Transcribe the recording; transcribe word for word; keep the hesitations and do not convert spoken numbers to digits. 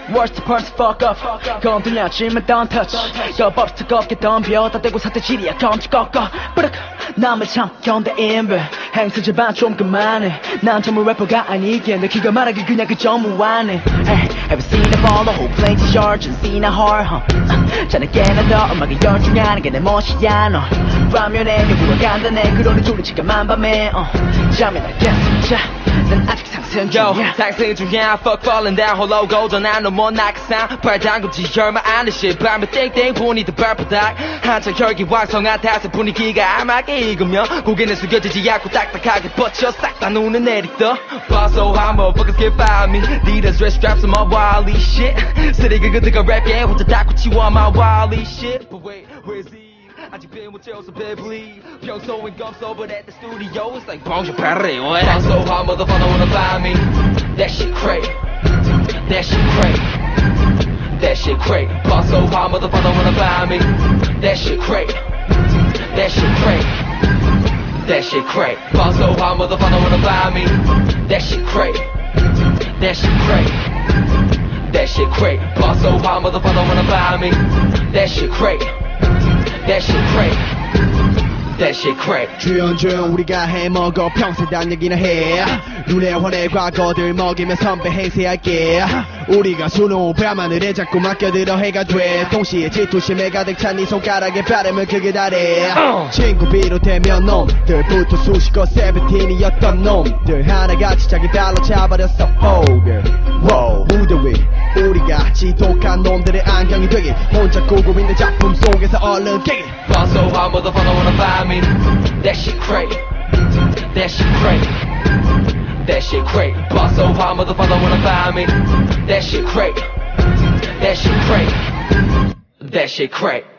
Worst part fuck up 건들려지면 don't touch 여버릇 뜨겁게 덤벼 다 대고 사태질이야 검지 꺾어 뿌르크 남의 참 견대인배 행세 제발 좀 그만해 난 전문 래퍼가 아니기에 내 기가 말하길 그냥 그 전무하네 Hey, have you seen the ball the whole plane t-shirt and seen a heart huh? 자네 깨나 더 음악에 열중하는 게 내 멋이야 너 화면에 여기와 간단해 그러니 졸리지가만 밤에 어 잠이 나겠어 난 아직 상승 중이야 상승 중이야 fuck falling down 홀로 고전한 놈 못 낙상 발당금지 얼마 안 해 shit 밤에 땡땡 보니 더 발바닥 한창 혈기 왕성한 탓에 분위기가 암하게 익으면 고개는 숙여지지 않고 딱딱하게 뻗쳐 싹 다 눈에 내리떠 Boss so high motherfuckers can't find me Leaders red straps on my wildly shit 쓰레기 그들과 랩에 혼자 닦고 치워 my wildly shit But wait, where's he? 아직 못 채워서 배불리 평소엔 검소 but at the studio it's like bonjour Paris Boss so high motherfucker wanna find me That shit crazy That shit crazy That shit crazy Boss so high motherfucker wanna find me That shit crazy That shit crazy That shit crazy Boss so high motherfucker wanna find me That shit crazy That shit crazy That shit crazy Boss so high motherfucker wanna find me That shit crazy That shit crazy That shit crazy 주연중 우리가 해먹어 평생 얘기나 해 눈에 환해 과거들 먹이며 선배 행세할게 우리가 수놓은 밤하늘에 자꾸 맡겨들어 해가 돼 동시에 질투심에 가득 찬 네 손가락에 바르면 그게 다래 친구 비롯되면 놈들부터 수식어 세븐틴이었던 놈들 하나같이 자기 발로 차버렸어 포글 무대 위 우리가 지독한 놈들의 안경이 되기 혼자 꾸고 있는 작품 속에서 얼른 깨기 Boss so high motherfucker wanna find me That shit crazy That shit crazy That shit crazy Boss so high motherfucker wanna find me That shit crazy That shit crazy That shit crazy